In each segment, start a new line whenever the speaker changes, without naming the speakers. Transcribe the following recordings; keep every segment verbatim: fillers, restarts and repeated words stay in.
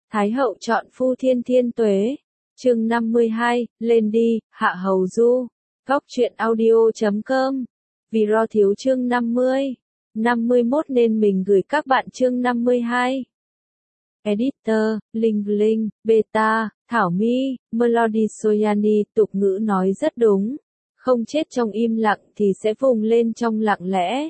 Thái hậu chọn phu thiên thiên tuế. Chương năm mươi hai, lên đi, Hạ Hầu Du. Góc truyện audio chấm com. Vì ro thiếu chương năm mươi. năm mươi mốt nên mình gửi các bạn chương năm mươi hai. Editor, Linh Linh, Beta, Thảo My, Melody Soyani, tục ngữ nói rất đúng. Không chết trong im lặng thì sẽ vùng lên trong lặng lẽ.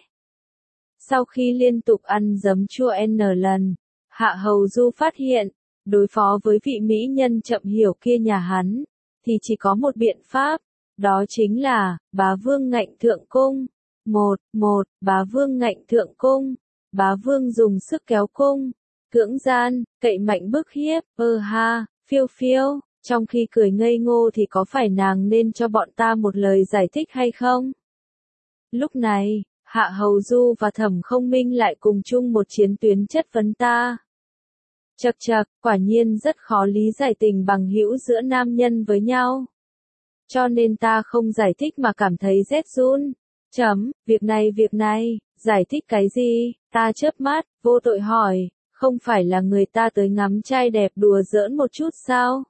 Sau khi liên tục ăn giấm chua N lần, Hạ Hầu Du phát hiện, đối phó với vị mỹ nhân chậm hiểu kia nhà hắn, thì chỉ có một biện pháp, đó chính là, bá vương ngạnh thượng cung. Một, một, bá vương ngạnh thượng cung. Bá vương dùng sức kéo cung, cưỡng gian, cậy mạnh bức hiếp, ơ ha, phiêu phiêu, trong khi cười ngây ngô thì có phải nàng nên cho bọn ta một lời giải thích hay không? Lúc này, Hạ Hầu Du và Thẩm Không Minh lại cùng chung một chiến tuyến chất vấn ta. Chậc chậc, quả nhiên rất khó lý giải tình bằng hữu giữa nam nhân với nhau. Cho nên ta không giải thích mà cảm thấy rét run. Chấm, việc này việc này, giải thích cái gì? Ta chớp mắt, vô tội hỏi, không phải là người ta tới ngắm trai đẹp đùa giỡn một chút sao?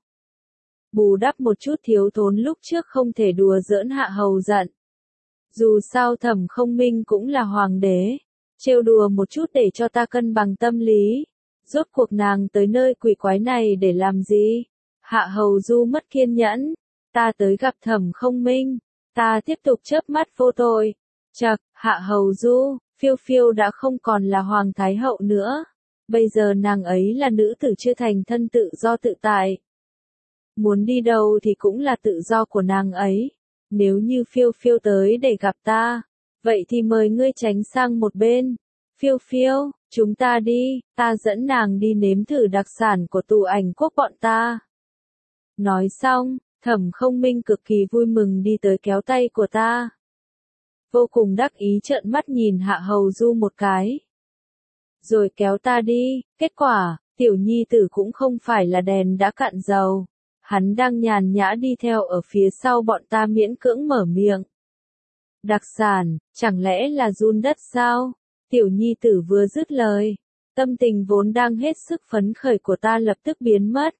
Bù đắp một chút thiếu thốn lúc trước không thể đùa giỡn Hạ Hầu giận. Dù sao Thẩm Không Minh cũng là hoàng đế, trêu đùa một chút để cho ta cân bằng tâm lý. Rốt cuộc nàng tới nơi quỷ quái này để làm gì? Hạ Hầu Du mất kiên nhẫn. Ta tới gặp Thẩm Không Minh. Ta tiếp tục chớp mắt vô tội. Chậc, Hạ Hầu Du, phiêu phiêu đã không còn là hoàng thái hậu nữa. Bây giờ nàng ấy là nữ tử chưa thành thân tự do tự tại. Muốn đi đâu thì cũng là tự do của nàng ấy. Nếu như phiêu phiêu tới để gặp ta, vậy thì mời ngươi tránh sang một bên. Phiêu phiêu, chúng ta đi, ta dẫn nàng đi nếm thử đặc sản của Tù Ảnh Quốc bọn ta. Nói xong, Thẩm Không Minh cực kỳ vui mừng đi tới kéo tay của ta. Vô cùng đắc ý trợn mắt nhìn Hạ Hầu Du một cái. Rồi kéo ta đi, kết quả, tiểu nhi tử cũng không phải là đèn đã cạn dầu. Hắn đang nhàn nhã đi theo ở phía sau bọn ta miễn cưỡng mở miệng. Đặc sản, chẳng lẽ là giun đất sao? Tiểu nhi tử vừa dứt lời, tâm tình vốn đang hết sức phấn khởi của ta lập tức biến mất.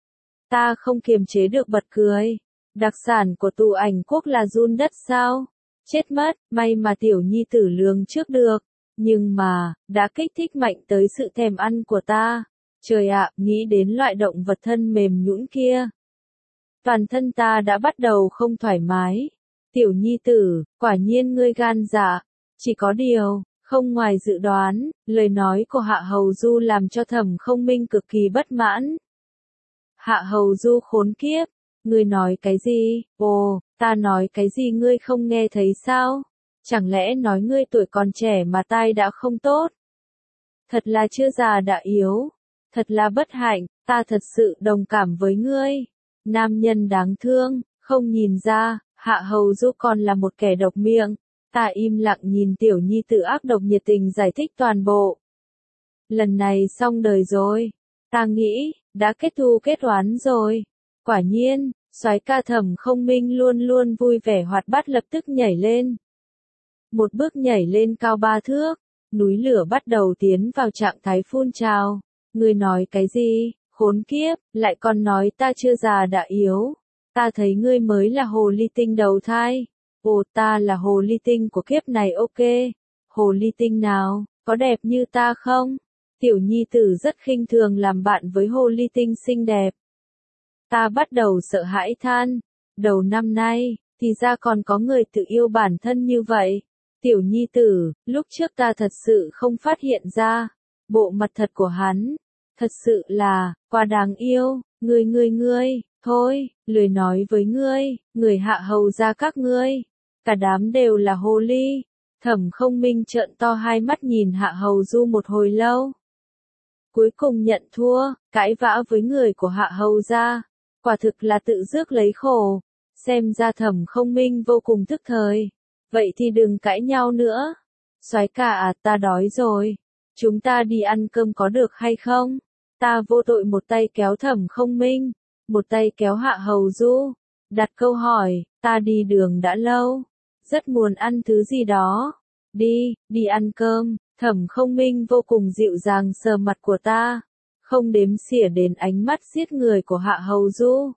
Ta không kiềm chế được bật cười. Đặc sản của Tù Ảnh Quốc là giun đất sao? Chết mất, may mà tiểu nhi tử lường trước được. Nhưng mà, đã kích thích mạnh tới sự thèm ăn của ta. Trời ạ, nghĩ đến loại động vật thân mềm nhũn kia. Toàn thân ta đã bắt đầu không thoải mái. Tiểu nhi tử, quả nhiên ngươi gan dạ. Chỉ có điều, không ngoài dự đoán, lời nói của Hạ Hầu Du làm cho Thẩm Không Minh cực kỳ bất mãn. Hạ Hầu Du khốn kiếp, ngươi nói cái gì? Ồ, ta nói cái gì ngươi không nghe thấy sao? Chẳng lẽ nói ngươi tuổi còn trẻ mà tai đã không tốt? Thật là chưa già đã yếu, thật là bất hạnh, ta thật sự đồng cảm với ngươi. Nam nhân đáng thương, không nhìn ra, Hạ Hầu Du còn là một kẻ độc miệng. Ta im lặng nhìn tiểu nhi tử ác độc nhiệt tình giải thích toàn bộ. Lần này xong đời rồi. Ta nghĩ, đã kết thù kết oán rồi. Quả nhiên, soái ca Thẩm Không Minh luôn luôn vui vẻ hoạt bát lập tức nhảy lên. Một bước nhảy lên cao ba thước, núi lửa bắt đầu tiến vào trạng thái phun trào. Ngươi nói cái gì, khốn kiếp, lại còn nói ta chưa già đã yếu. Ta thấy ngươi mới là hồ ly tinh đầu thai. Ồ, ta là hồ ly tinh của kiếp này ok. Hồ ly tinh nào, có đẹp như ta không? Tiểu nhi tử rất khinh thường làm bạn với hồ ly tinh xinh đẹp. Ta bắt đầu sợ hãi than. Đầu năm nay, thì ra còn có người tự yêu bản thân như vậy. Tiểu nhi tử, lúc trước ta thật sự không phát hiện ra. Bộ mặt thật của hắn, thật sự là, quá đáng yêu. Ngươi ngươi ngươi, thôi, lười nói với ngươi, người Hạ Hầu gia các ngươi. Cả đám đều là hồ ly. Thẩm Không Minh trợn to hai mắt nhìn Hạ Hầu Du một hồi lâu. Cuối cùng nhận thua, cãi vã với người của Hạ Hầu gia. Quả thực là tự rước lấy khổ. Xem ra Thẩm Không Minh vô cùng tức thời. Vậy thì đừng cãi nhau nữa. Soái ca à, ta đói rồi. Chúng ta đi ăn cơm có được hay không? Ta vô tội một tay kéo Thẩm Không Minh, một tay kéo Hạ Hầu Du. Đặt câu hỏi, ta đi đường đã lâu. Rất muốn ăn thứ gì đó. Đi, đi ăn cơm. Thẩm Không Minh vô cùng dịu dàng sờ mặt của ta. không đếm xỉa đến ánh mắt giết người của Hạ Hầu Du.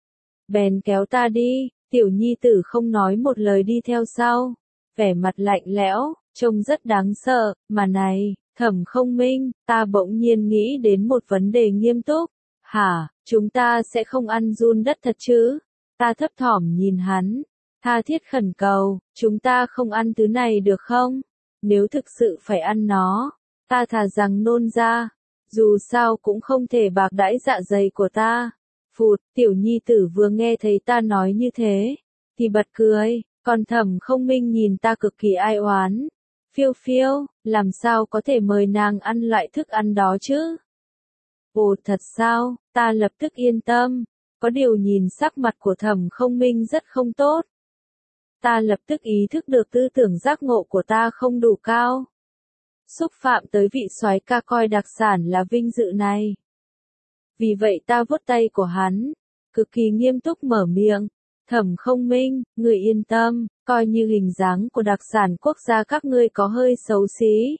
Bèn kéo ta đi, tiểu nhi tử không nói một lời đi theo sau, vẻ mặt lạnh lẽo, trông rất đáng sợ, mà này, Thẩm Không Minh, ta bỗng nhiên nghĩ đến một vấn đề nghiêm túc. Hả, chúng ta sẽ không ăn giun đất thật chứ? Ta thấp thỏm nhìn hắn, tha thiết khẩn cầu, chúng ta không ăn thứ này được không? Nếu thực sự phải ăn nó, ta thà rằng nôn ra, dù sao cũng không thể bạc đãi dạ dày của ta. Phụt, tiểu nhi tử vừa nghe thấy ta nói như thế, thì bật cười, còn Thẩm Không Minh nhìn ta cực kỳ ai oán. Phiêu phiêu, làm sao có thể mời nàng ăn loại thức ăn đó chứ? Ồ thật sao, ta lập tức yên tâm, có điều nhìn sắc mặt của Thẩm Không Minh rất không tốt. Ta lập tức ý thức được tư tưởng giác ngộ của ta không đủ cao. Xúc phạm tới vị soái ca coi đặc sản là vinh dự này. Vì vậy ta vuốt tay của hắn, cực kỳ nghiêm túc mở miệng. Thẩm Không Minh, người yên tâm, coi như hình dáng của đặc sản quốc gia các ngươi có hơi xấu xí,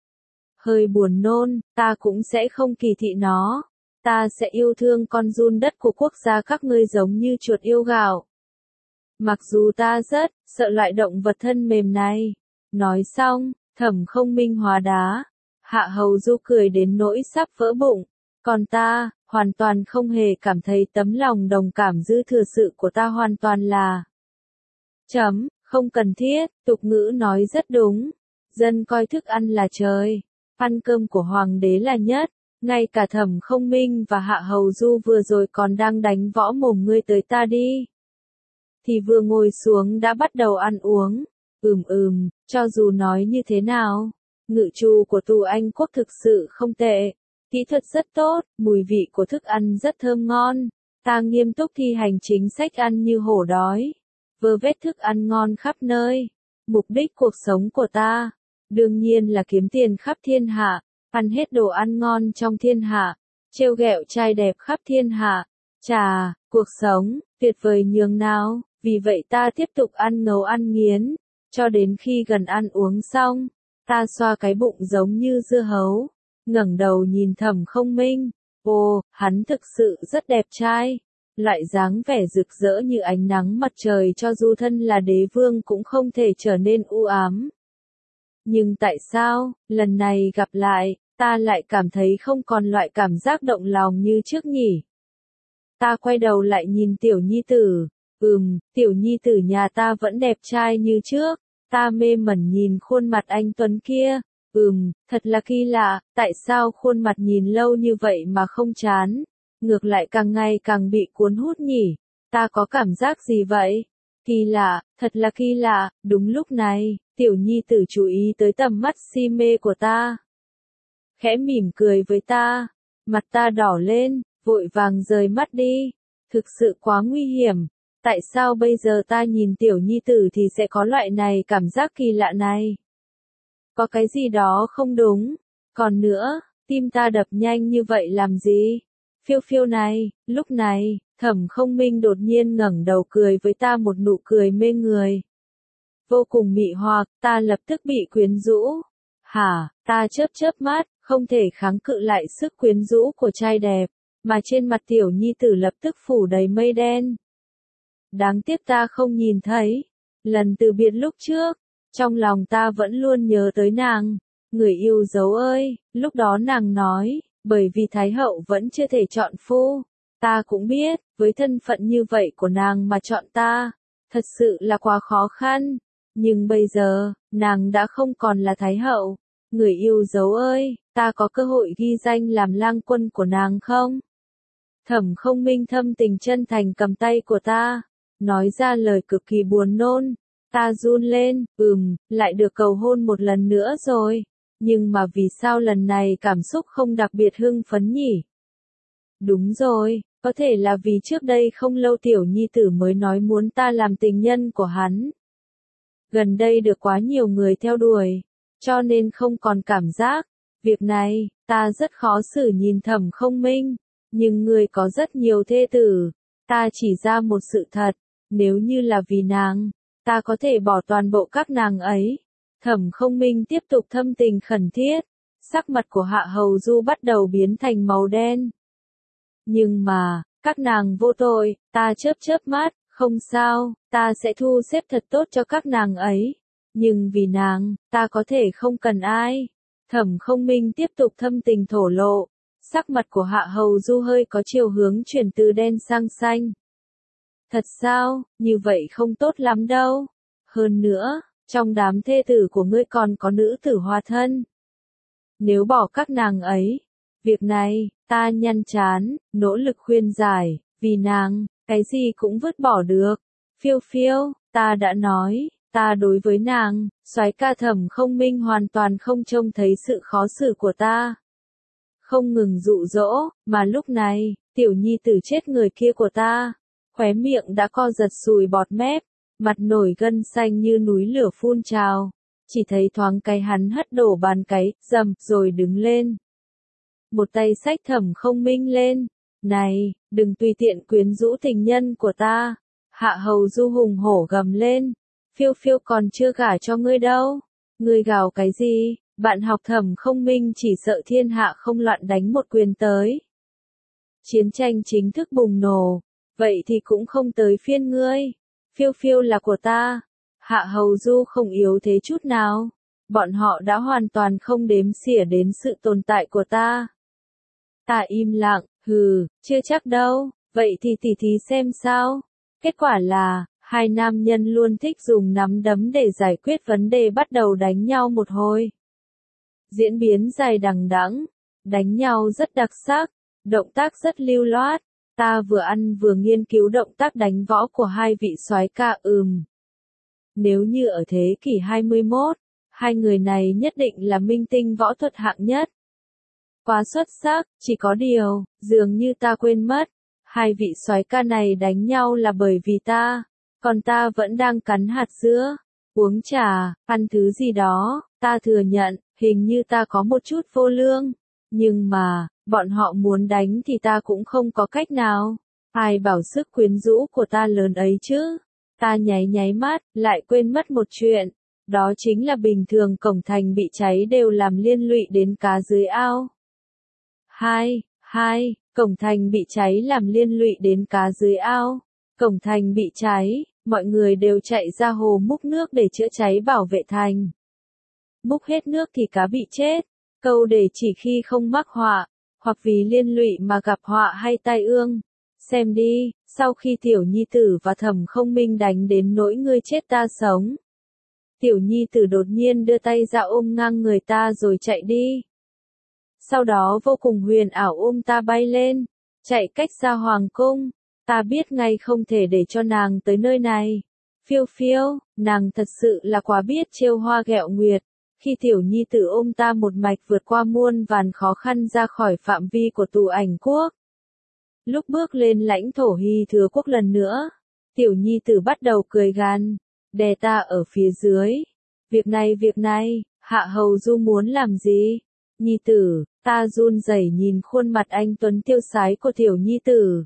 hơi buồn nôn, ta cũng sẽ không kỳ thị nó. Ta sẽ yêu thương con giun đất của quốc gia các ngươi giống như chuột yêu gạo. Mặc dù ta rất sợ loại động vật thân mềm này. Nói xong, Thẩm Không Minh hóa đá. Hạ Hầu Du cười đến nỗi sắp vỡ bụng. Còn ta, hoàn toàn không hề cảm thấy tấm lòng đồng cảm dư thừa sự của ta hoàn toàn là chấm, không cần thiết, tục ngữ nói rất đúng. Dân coi thức ăn là trời, ăn cơm của hoàng đế là nhất. Ngay cả Thẩm Không Minh và Hạ Hầu Du vừa rồi còn đang đánh võ mồm ngươi tới ta đi, thì vừa ngồi xuống đã bắt đầu ăn uống. Ừm ừm, cho dù nói như thế nào, ngự trù của tù Anh quốc thực sự không tệ. Kỹ thuật rất tốt, mùi vị của thức ăn rất thơm ngon. Ta nghiêm túc thi hành chính sách ăn như hổ đói. Vơ vét thức ăn ngon khắp nơi. Mục đích cuộc sống của ta, đương nhiên là kiếm tiền khắp thiên hạ. Ăn hết đồ ăn ngon trong thiên hạ. Trêu ghẹo trai đẹp khắp thiên hạ. Chà, cuộc sống, tuyệt vời nhường nào. Vì vậy ta tiếp tục ăn ngấu ăn nghiến. Cho đến khi gần ăn uống xong, ta xoa cái bụng giống như dưa hấu. Ngẩng đầu nhìn Thẩm Không Minh, ồ, hắn thực sự rất đẹp trai, loại dáng vẻ rực rỡ như ánh nắng mặt trời cho dù thân là đế vương cũng không thể trở nên u ám. Nhưng tại sao, lần này gặp lại, ta lại cảm thấy không còn loại cảm giác động lòng như trước nhỉ? Ta quay đầu lại nhìn tiểu nhi tử, ừm, tiểu nhi tử nhà ta vẫn đẹp trai như trước, ta mê mẩn nhìn khuôn mặt anh tuấn kia. Ừm, thật là kỳ lạ, tại sao khuôn mặt nhìn lâu như vậy mà không chán, ngược lại càng ngày càng bị cuốn hút nhỉ? Ta có cảm giác gì vậy? Kỳ lạ, thật là kỳ lạ. Đúng lúc này, tiểu nhi tử chú ý tới tầm mắt si mê của ta. Khẽ mỉm cười với ta, mặt ta đỏ lên, vội vàng rời mắt đi. Thực sự quá nguy hiểm. Tại sao bây giờ ta nhìn tiểu nhi tử thì sẽ có loại này cảm giác kỳ lạ này? Có cái gì đó không đúng. Còn nữa, tim ta đập nhanh như vậy làm gì? Phiêu phiêu này, lúc này, Thẩm Không Minh đột nhiên ngẩng đầu cười với ta một nụ cười mê người. Vô cùng mị hoặc, ta lập tức bị quyến rũ. Hả, ta chớp chớp mắt, không thể kháng cự lại sức quyến rũ của trai đẹp, mà trên mặt tiểu nhi tử lập tức phủ đầy mây đen. Đáng tiếc ta không nhìn thấy. Lần từ biệt lúc trước, trong lòng ta vẫn luôn nhớ tới nàng. Người yêu dấu ơi, lúc đó nàng nói, bởi vì Thái hậu vẫn chưa thể chọn phu. Ta cũng biết, với thân phận như vậy của nàng mà chọn ta, thật sự là quá khó khăn. Nhưng bây giờ, nàng đã không còn là Thái hậu. Người yêu dấu ơi, ta có cơ hội ghi danh làm lang quân của nàng không? Thẩm Không Minh thâm tình chân thành cầm tay của ta, nói ra lời cực kỳ buồn nôn. Ta run lên, ừm, lại được cầu hôn một lần nữa rồi. Nhưng mà vì sao lần này cảm xúc không đặc biệt hưng phấn nhỉ? Đúng rồi, có thể là vì trước đây không lâu tiểu nhi tử mới nói muốn ta làm tình nhân của hắn. Gần đây được quá nhiều người theo đuổi, cho nên không còn cảm giác. Việc này, ta rất khó xử nhìn Thẩm Không Minh, nhưng người có rất nhiều thê tử. Ta chỉ ra một sự thật, nếu như là vì nàng, ta có thể bỏ toàn bộ các nàng ấy. Thẩm Không Minh tiếp tục thâm tình khẩn thiết. Sắc mặt của Hạ Hầu Du bắt đầu biến thành màu đen. Nhưng mà, các nàng vô tội, ta chớp chớp mắt, không sao, ta sẽ thu xếp thật tốt cho các nàng ấy. Nhưng vì nàng, ta có thể không cần ai. Thẩm Không Minh tiếp tục thâm tình thổ lộ. Sắc mặt của Hạ Hầu Du hơi có chiều hướng chuyển từ đen sang xanh. Thật sao, như vậy không tốt lắm đâu. Hơn nữa, trong đám thê tử của ngươi còn có nữ tử hòa thân. Nếu bỏ các nàng ấy, việc này, ta nhăn chán, nỗ lực khuyên giải, vì nàng, cái gì cũng vứt bỏ được. Phiêu phiêu, ta đã nói, ta đối với nàng, soái ca Thẩm Không Minh hoàn toàn không trông thấy sự khó xử của ta. Không ngừng dụ dỗ, mà lúc này, tiểu nhi tử chết người kia của ta, khóe miệng đã co giật sùi bọt mép, mặt nổi gân xanh như núi lửa phun trào. Chỉ thấy thoáng cái hắn hất đổ bàn cái, dầm, rồi đứng lên. Một tay xách Thẩm Không Minh lên. Này, đừng tùy tiện quyến rũ tình nhân của ta. Hạ Hầu Du hùng hổ gầm lên. Phiêu phiêu còn chưa gả cho ngươi đâu. Ngươi gào cái gì? Bạn học Thẩm Không Minh chỉ sợ thiên hạ không loạn đánh một quyền tới. Chiến tranh chính thức bùng nổ. Vậy thì cũng không tới phiên ngươi. Phiêu phiêu là của ta. Hạ Hầu Du không yếu thế chút nào. Bọn họ đã hoàn toàn không đếm xỉa đến sự tồn tại của ta. Ta im lặng, hừ, chưa chắc đâu, vậy thì tỉ thí xem sao. Kết quả là, hai nam nhân luôn thích dùng nắm đấm để giải quyết vấn đề bắt đầu đánh nhau một hồi. Diễn biến dài đằng đẵng, đánh nhau rất đặc sắc, động tác rất lưu loát. Ta vừa ăn vừa nghiên cứu động tác đánh võ của hai vị soái ca ừm. Nếu như ở thế kỷ hai mươi mốt, hai người này nhất định là minh tinh võ thuật hạng nhất. Quá xuất sắc, chỉ có điều, dường như ta quên mất, hai vị soái ca này đánh nhau là bởi vì ta, còn ta vẫn đang cắn hạt dưa, uống trà, ăn thứ gì đó, ta thừa nhận, hình như ta có một chút vô lương, nhưng mà, bọn họ muốn đánh thì ta cũng không có cách nào, ai bảo sức quyến rũ của ta lớn ấy chứ. Ta nháy nháy mắt, lại quên mất một chuyện, đó chính là bình thường cổng thành bị cháy đều làm liên lụy đến cá dưới ao. Hai, hai, cổng thành bị cháy làm liên lụy đến cá dưới ao. Cổng thành bị cháy, mọi người đều chạy ra hồ múc nước để chữa cháy bảo vệ thành. Múc hết nước thì cá bị chết, câu để chỉ khi không mắc họa, hoặc vì liên lụy mà gặp họa hay tai ương. Xem đi, sau khi tiểu nhi tử và Thẩm Không Minh đánh đến nỗi ngươi chết ta sống. Tiểu nhi tử đột nhiên đưa tay ra ôm ngang người ta rồi chạy đi. Sau đó vô cùng huyền ảo ôm ta bay lên, chạy cách xa hoàng cung. Ta biết ngay không thể để cho nàng tới nơi này. Phiêu phiêu, nàng thật sự là quá biết trêu hoa ghẹo nguyệt. Khi tiểu nhi tử ôm ta một mạch vượt qua muôn vàn khó khăn ra khỏi phạm vi của Tù Ảnh Quốc. Lúc bước lên lãnh thổ Hy Thừa Quốc lần nữa, tiểu nhi tử bắt đầu cười gằn, đè ta ở phía dưới. Việc này việc này, Hạ Hầu Du muốn làm gì? Nhi tử, ta run rẩy nhìn khuôn mặt anh tuấn tiêu sái của tiểu nhi tử.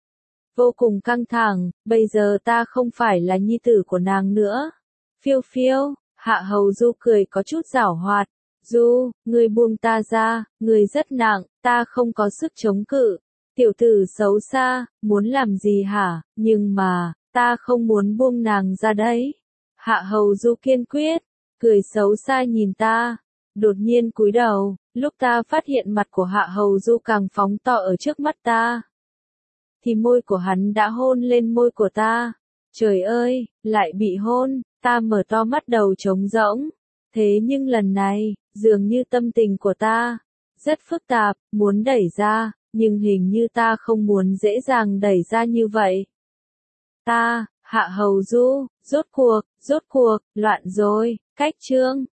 Vô cùng căng thẳng, bây giờ ta không phải là nhi tử của nàng nữa. Phiêu phiêu, Hạ Hầu Du cười có chút giảo hoạt. Du, ngươi buông ta ra, ngươi rất nặng, ta không có sức chống cự. Tiểu tử xấu xa, muốn làm gì hả? Nhưng mà, ta không muốn buông nàng ra đấy. Hạ Hầu Du kiên quyết, cười xấu xa nhìn ta. Đột nhiên cúi đầu, lúc ta phát hiện mặt của Hạ Hầu Du càng phóng to ở trước mắt ta. Thì môi của hắn đã hôn lên môi của ta. Trời ơi, lại bị hôn, ta mở to mắt đầu trống rỗng. Thế nhưng lần này, dường như tâm tình của ta rất phức tạp, muốn đẩy ra, nhưng hình như ta không muốn dễ dàng đẩy ra như vậy. Ta, Hạ Hầu Du, rốt cuộc, rốt cuộc, loạn rồi, cách chương.